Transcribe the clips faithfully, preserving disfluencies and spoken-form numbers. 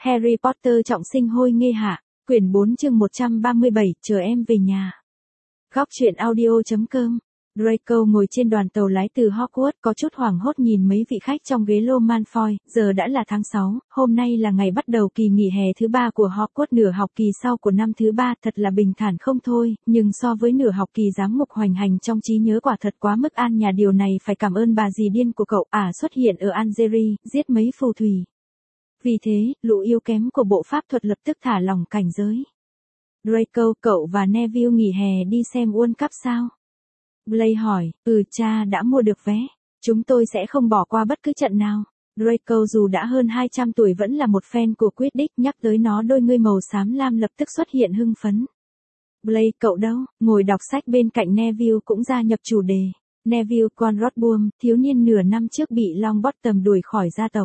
Harry Potter trọng sinh hôi nghê hạ, quyển bốn chương một trăm ba mươi bảy, chờ em về nhà. Góc truyện audio chấm com. Draco ngồi trên đoàn tàu lái từ Hogwarts, có chút hoảng hốt nhìn mấy vị khách trong ghế lô Malfoy. Giờ đã là tháng sáu, hôm nay là ngày bắt đầu kỳ nghỉ hè thứ ba của Hogwarts, nửa học kỳ sau của năm thứ ba. Thật là bình thản không thôi, nhưng so với nửa học kỳ giám ngục hoành hành trong trí nhớ quả thật quá mức an nhà. Điều này phải cảm ơn bà dì điên của cậu ả xuất hiện ở Algeria, giết mấy phù thủy. Vì thế, lũ yếu kém của bộ pháp thuật lập tức thả lỏng cảnh giới. Draco, cậu và Neville nghỉ hè đi xem World Cup sao? Blaise hỏi, ừ cha đã mua được vé. Chúng tôi sẽ không bỏ qua bất cứ trận nào. Draco dù đã hơn hai trăm tuổi vẫn là một fan của Quidditch, nhắc tới nó đôi ngươi màu xám lam lập tức xuất hiện hưng phấn. Blaise, cậu đâu? Ngồi đọc sách bên cạnh Neville cũng gia nhập chủ đề. Neville Longbottom, thiếu niên nửa năm trước bị Longbottom đuổi khỏi gia tộc.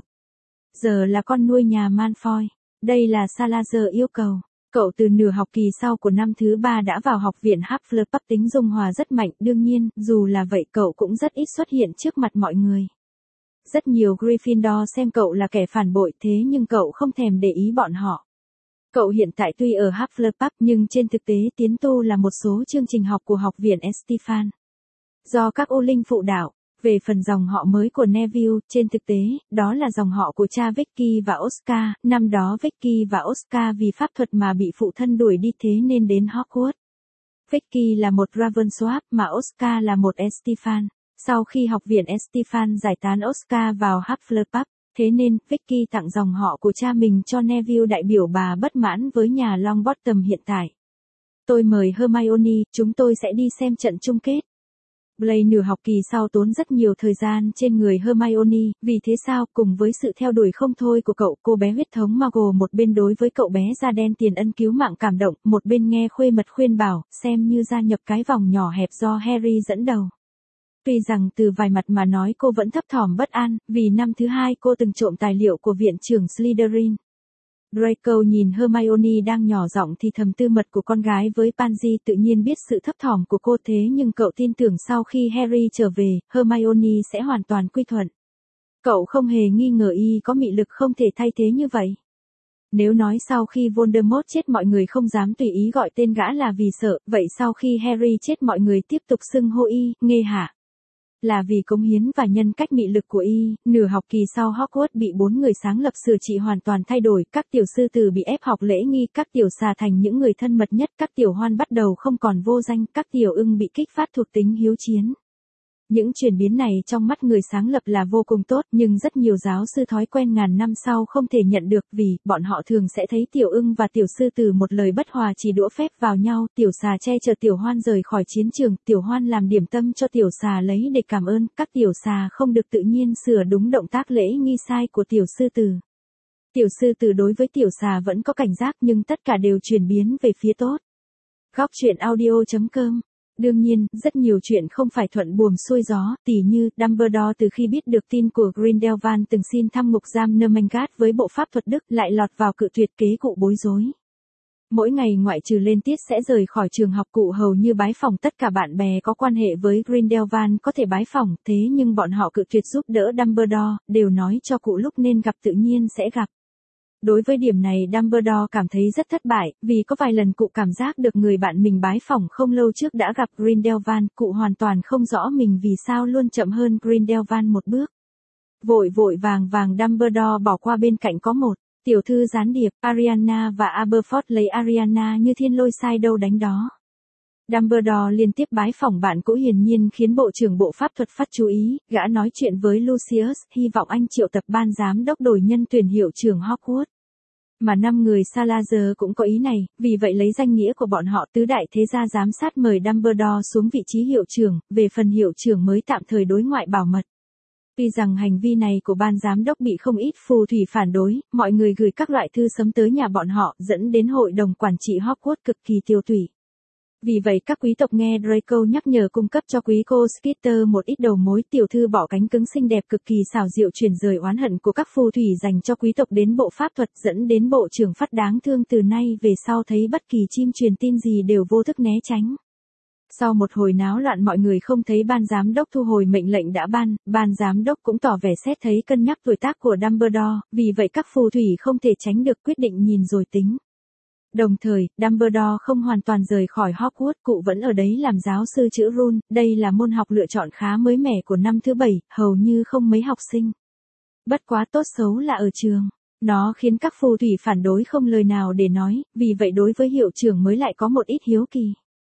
Giờ là con nuôi nhà Malfoy. Đây là Salazar yêu cầu. Cậu từ nửa học kỳ sau của năm thứ ba đã vào học viện Hufflepuff, tính dung hòa rất mạnh. Đương nhiên, dù là vậy cậu cũng rất ít xuất hiện trước mặt mọi người. Rất nhiều Gryffindor xem cậu là kẻ phản bội, thế nhưng cậu không thèm để ý bọn họ. Cậu hiện tại tuy ở Hufflepuff nhưng trên thực tế tiến tu là một số chương trình học của học viện Estefan. Do các ô linh phụ đạo. Về phần dòng họ mới của Neville, trên thực tế, đó là dòng họ của cha Vicky và Oscar. Năm đó Vicky và Oscar vì pháp thuật mà bị phụ thân đuổi đi, thế nên đến Hogwarts. Vicky là một Ravensworth mà Oscar là một Estefan. Sau khi học viện Estefan giải tán Oscar vào Hufflepuff, thế nên Vicky tặng dòng họ của cha mình cho Neville, đại biểu bà bất mãn với nhà Longbottom hiện tại. Tôi mời Hermione, chúng tôi sẽ đi xem trận chung kết. Blaise nửa học kỳ sau tốn rất nhiều thời gian trên người Hermione, vì thế sao, cùng với sự theo đuổi không thôi của cậu, cô bé huyết thống Muggle một bên đối với cậu bé da đen tiền ân cứu mạng cảm động, một bên nghe khuê mật khuyên bảo, xem như gia nhập cái vòng nhỏ hẹp do Harry dẫn đầu. Tuy rằng từ vài mặt mà nói cô vẫn thấp thỏm bất an, vì năm thứ hai cô từng trộm tài liệu của viện trưởng Slytherin. Draco nhìn Hermione đang nhỏ giọng thì thầm tư mật của con gái với Pansy, tự nhiên biết sự thấp thỏm của cô, thế nhưng cậu tin tưởng sau khi Harry trở về, Hermione sẽ hoàn toàn quy thuận. Cậu không hề nghi ngờ y có mị lực không thể thay thế như vậy. Nếu nói sau khi Voldemort chết mọi người không dám tùy ý gọi tên gã là vì sợ, vậy sau khi Harry chết mọi người tiếp tục xưng hô y, nghê hạ. Là vì cống hiến và nhân cách mị lực của y. Nửa học kỳ sau Hogwarts bị bốn người sáng lập sửa trị hoàn toàn thay đổi, các tiểu sư tử bị ép học lễ nghi, các tiểu xà thành những người thân mật nhất, các tiểu hoan bắt đầu không còn vô danh, các tiểu ưng bị kích phát thuộc tính hiếu chiến. Những chuyển biến này trong mắt người sáng lập là vô cùng tốt, nhưng rất nhiều giáo sư thói quen ngàn năm sau không thể nhận được, vì bọn họ thường sẽ thấy tiểu ưng và tiểu sư tử một lời bất hòa chỉ đũa phép vào nhau, tiểu xà che chở tiểu hoan rời khỏi chiến trường, tiểu hoan làm điểm tâm cho tiểu xà lấy để cảm ơn, các tiểu xà không được tự nhiên sửa đúng động tác lễ nghi sai của tiểu sư tử. Tiểu sư tử đối với tiểu xà vẫn có cảnh giác nhưng tất cả đều chuyển biến về phía tốt. Góc truyện audio chấm com. Đương nhiên, rất nhiều chuyện không phải thuận buồm xuôi gió, tỉ như, Dumbledore từ khi biết được tin của Grindelwald từng xin thăm ngục giam Nermangard với bộ pháp thuật Đức lại lọt vào cự tuyệt kế cụ bối rối. Mỗi ngày ngoại trừ lên tiết sẽ rời khỏi trường học, cụ hầu như bái phỏng tất cả bạn bè có quan hệ với Grindelwald có thể bái phỏng, thế nhưng bọn họ cự tuyệt giúp đỡ Dumbledore, đều nói cho cụ lúc nên gặp tự nhiên sẽ gặp. Đối với điểm này Dumbledore cảm thấy rất thất bại, vì có vài lần cụ cảm giác được người bạn mình bái phỏng không lâu trước đã gặp Grindelwald, cụ hoàn toàn không rõ mình vì sao luôn chậm hơn Grindelwald một bước. Vội vội vàng vàng Dumbledore bỏ qua bên cạnh có một tiểu thư gián điệp, Ariana, và Aberforth lấy Ariana như thiên lôi sai đâu đánh đó. Dumbledore liên tiếp bái phỏng bạn cũ hiển nhiên khiến bộ trưởng bộ pháp thuật phát chú ý, gã nói chuyện với Lucius, hy vọng anh triệu tập ban giám đốc đổi nhân tuyển hiệu trưởng Hogwarts. Mà năm người Salazar cũng có ý này, vì vậy lấy danh nghĩa của bọn họ tứ đại thế gia giám sát mời Dumbledore xuống vị trí hiệu trưởng, về phần hiệu trưởng mới tạm thời đối ngoại bảo mật. Tuy rằng hành vi này của ban giám đốc bị không ít phù thủy phản đối, mọi người gửi các loại thư sớm tới nhà bọn họ, dẫn đến hội đồng quản trị Hogwarts cực kỳ tiêu tụy. Vì vậy các quý tộc nghe Draco nhắc nhở cung cấp cho quý cô Skeeter một ít đầu mối, tiểu thư bỏ cánh cứng xinh đẹp cực kỳ xảo diệu chuyển rời oán hận của các phù thủy dành cho quý tộc đến bộ pháp thuật, dẫn đến bộ trưởng phát đáng thương từ nay về sau thấy bất kỳ chim truyền tin gì đều vô thức né tránh. Sau một hồi náo loạn mọi người không thấy ban giám đốc thu hồi mệnh lệnh đã ban, ban giám đốc cũng tỏ vẻ xét thấy cân nhắc tuổi tác của Dumbledore, vì vậy các phù thủy không thể tránh được quyết định nhìn rồi tính. Đồng thời, Dumbledore không hoàn toàn rời khỏi Hogwarts, cụ vẫn ở đấy làm giáo sư chữ Rune, đây là môn học lựa chọn khá mới mẻ của năm thứ bảy, hầu như không mấy học sinh. Bất quá tốt xấu là ở trường. Nó khiến các phù thủy phản đối không lời nào để nói, vì vậy đối với hiệu trưởng mới lại có một ít hiếu kỳ.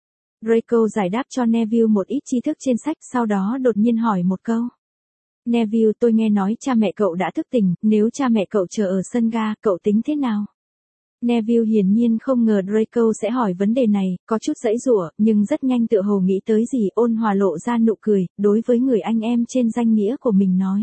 Draco giải đáp cho Neville một ít tri thức trên sách, sau đó đột nhiên hỏi một câu. Neville, tôi nghe nói cha mẹ cậu đã thức tỉnh, nếu cha mẹ cậu chờ ở sân ga, cậu tính thế nào? Neville hiển nhiên không ngờ Draco sẽ hỏi vấn đề này, có chút giãy giụa, nhưng rất nhanh tựa hồ nghĩ tới gì, ôn hòa lộ ra nụ cười, đối với người anh em trên danh nghĩa của mình nói.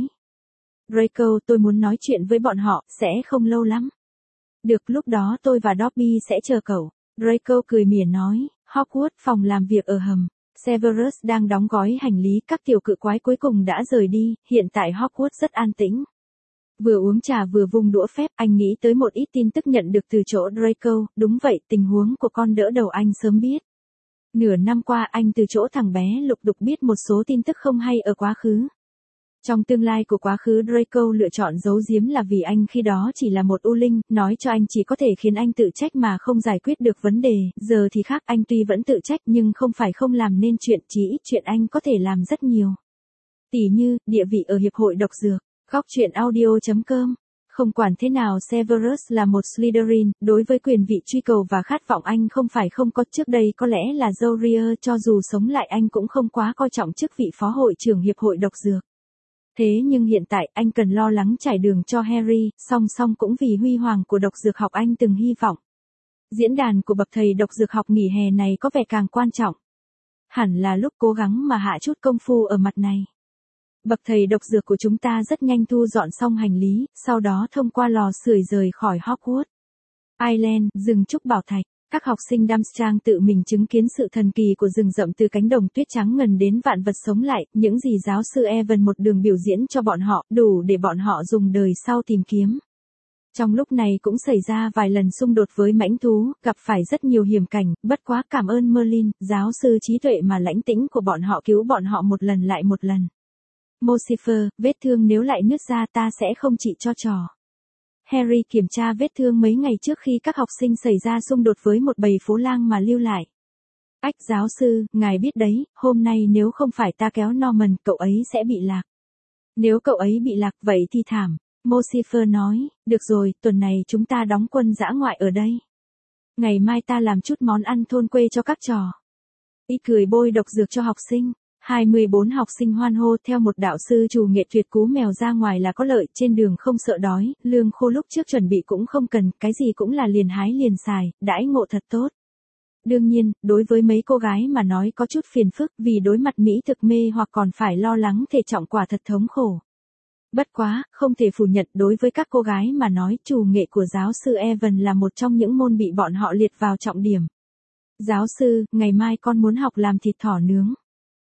Draco, tôi muốn nói chuyện với bọn họ, sẽ không lâu lắm. Được, lúc đó tôi và Dobby sẽ chờ cậu. Draco cười mỉa nói, Hogwarts, phòng làm việc ở hầm. Severus đang đóng gói hành lý, các tiểu cự quái cuối cùng đã rời đi, hiện tại Hogwarts rất an tĩnh. Vừa uống trà vừa vung đũa phép, anh nghĩ tới một ít tin tức nhận được từ chỗ Draco, đúng vậy, tình huống của con đỡ đầu anh sớm biết. Nửa năm qua anh từ chỗ thằng bé lục đục biết một số tin tức không hay ở quá khứ. Trong tương lai của quá khứ Draco lựa chọn giấu giếm là vì anh khi đó chỉ là một u linh, nói cho anh chỉ có thể khiến anh tự trách mà không giải quyết được vấn đề, giờ thì khác, anh tuy vẫn tự trách nhưng không phải không làm nên chuyện, chỉ ít chuyện anh có thể làm rất nhiều. Tỉ như, địa vị ở Hiệp hội Độc Dược, góc truyện audio chấm com. Không quản thế nào Severus là một Slytherin, đối với quyền vị truy cầu và khát vọng anh không phải không có, trước đây có lẽ là Joria, cho dù sống lại anh cũng không quá coi trọng chức vị phó hội trưởng Hiệp hội Độc Dược. Thế nhưng hiện tại anh cần lo lắng trải đường cho Harry, song song cũng vì huy hoàng của độc dược học anh từng hy vọng. Diễn đàn của bậc thầy độc dược học nghỉ hè này có vẻ càng quan trọng. Hẳn là lúc cố gắng mà hạ chút công phu ở mặt này. Bậc thầy độc dược của chúng ta rất nhanh thu dọn xong hành lý, sau đó thông qua lò sưởi rời khỏi Hogwarts Island, rừng trúc bảo thạch. Các học sinh Durmstrang tự mình chứng kiến sự thần kỳ của rừng rậm từ cánh đồng tuyết trắng ngần đến vạn vật sống lại, những gì giáo sư Evan một đường biểu diễn cho bọn họ, đủ để bọn họ dùng đời sau tìm kiếm. Trong lúc này cũng xảy ra vài lần xung đột với mãnh thú, gặp phải rất nhiều hiểm cảnh, bất quá cảm ơn Merlin, giáo sư trí tuệ mà lãnh tĩnh của bọn họ cứu bọn họ một lần lại một lần. Mosifer, vết thương nếu lại nứt ra ta sẽ không trị cho trò. Harry kiểm tra vết thương mấy ngày trước khi các học sinh xảy ra xung đột với một bầy phố lang mà lưu lại. Ách giáo sư, ngài biết đấy, hôm nay nếu không phải ta kéo Norman, cậu ấy sẽ bị lạc. Nếu cậu ấy bị lạc vậy thì thảm. Mosifer nói, được rồi, tuần này chúng ta đóng quân dã ngoại ở đây. Ngày mai ta làm chút món ăn thôn quê cho các trò. Y cười bôi độc dược cho học sinh. hai mươi bốn học sinh hoan hô, theo một đạo sư chủ nghệ tuyệt cú mèo ra ngoài là có lợi, trên đường không sợ đói, lương khô lúc trước chuẩn bị cũng không cần, cái gì cũng là liền hái liền xài, đãi ngộ thật tốt. Đương nhiên, đối với mấy cô gái mà nói có chút phiền phức vì đối mặt mỹ thực mê hoặc còn phải lo lắng thể trọng quả thật thống khổ. Bất quá, không thể phủ nhận đối với các cô gái mà nói chủ nghệ của giáo sư Evan là một trong những môn bị bọn họ liệt vào trọng điểm. Giáo sư, ngày mai con muốn học làm thịt thỏ nướng.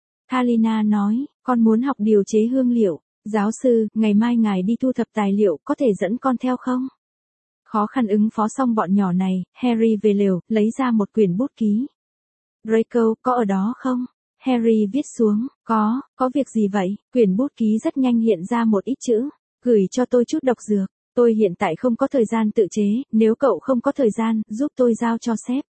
Talina nói, con muốn học điều chế hương liệu. Giáo sư, ngày mai ngài đi thu thập tài liệu, có thể dẫn con theo không? Khó khăn ứng phó xong bọn nhỏ này, Harry về lều, lấy ra một quyển bút ký. Draco, có ở đó không? Harry viết xuống, có, có việc gì vậy? Quyển bút ký rất nhanh hiện ra một ít chữ. Gửi cho tôi chút độc dược. Tôi hiện tại không có thời gian tự chế, nếu cậu không có thời gian, giúp tôi giao cho sếp.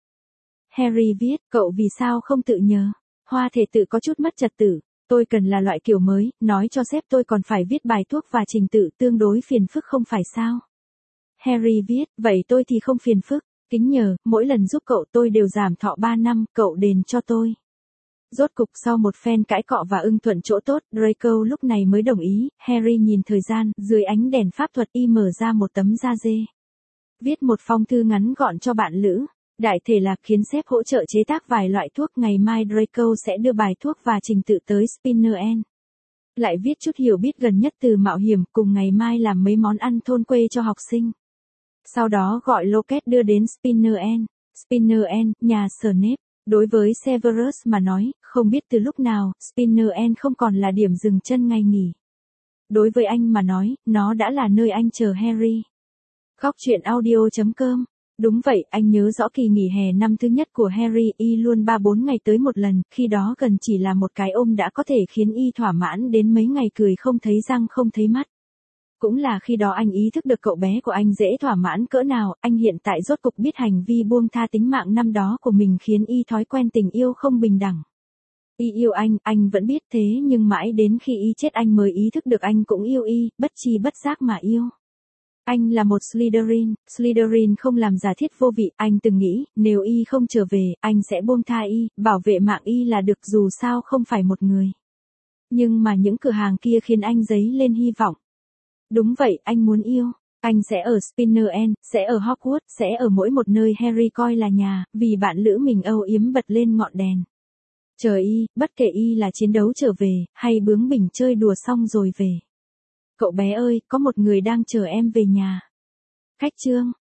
Harry viết, cậu vì sao không tự nhờ? Hoa thể tự có chút mất trật tự. Tôi cần là loại kiểu mới, nói cho sếp tôi còn phải viết bài thuốc và trình tự tương đối phiền phức không phải sao? Harry viết, vậy tôi thì không phiền phức. Kính nhờ, mỗi lần giúp cậu tôi đều giảm thọ ba năm, cậu đền cho tôi. Rốt cục sau một phen cãi cọ và ưng thuận chỗ tốt, Draco lúc này mới đồng ý. Harry nhìn thời gian, dưới ánh đèn pháp thuật y mở ra một tấm da dê. Viết một phong thư ngắn gọn cho bạn lữ. Đại thể là khiến sếp hỗ trợ chế tác vài loại thuốc, ngày mai Draco sẽ đưa bài thuốc và trình tự tới Spinnerend. Lại viết chút hiểu biết gần nhất từ mạo hiểm, cùng ngày mai làm mấy món ăn thôn quê cho học sinh. Sau đó gọi Locket đưa đến Spinnerend. Spinnerend, nhà Snape. Đối với Severus mà nói, không biết từ lúc nào, Spinnerend không còn là điểm dừng chân ngày nghỉ. Đối với anh mà nói, nó đã là nơi anh chờ Harry. Góc truyện audio chấm com Đúng vậy, anh nhớ rõ kỳ nghỉ hè năm thứ nhất của Harry, y luôn ba bốn ngày tới một lần, khi đó gần chỉ là một cái ôm đã có thể khiến y thỏa mãn đến mấy ngày cười không thấy răng không thấy mắt. Cũng là khi đó anh ý thức được cậu bé của anh dễ thỏa mãn cỡ nào, anh hiện tại rốt cục biết hành vi buông tha tính mạng năm đó của mình khiến y thói quen tình yêu không bình đẳng. Y yêu anh, anh vẫn biết thế nhưng mãi đến khi y chết anh mới ý thức được anh cũng yêu y, bất chi bất giác mà yêu. Anh là một Slytherin, Slytherin không làm giả thiết vô vị, anh từng nghĩ, nếu y không trở về, anh sẽ buông tha y, bảo vệ mạng y là được dù sao không phải một người. Nhưng mà những cửa hàng kia khiến anh dấy lên hy vọng. Đúng vậy, anh muốn yêu. Anh sẽ ở Spinner End, sẽ ở Hogwarts, sẽ ở mỗi một nơi Harry coi là nhà, vì bạn lữ mình âu yếm bật lên ngọn đèn. Chờ y, bất kể y là chiến đấu trở về, hay bướng bỉnh chơi đùa xong rồi về. Cậu bé ơi, có một người đang chờ em về nhà. Khách chương.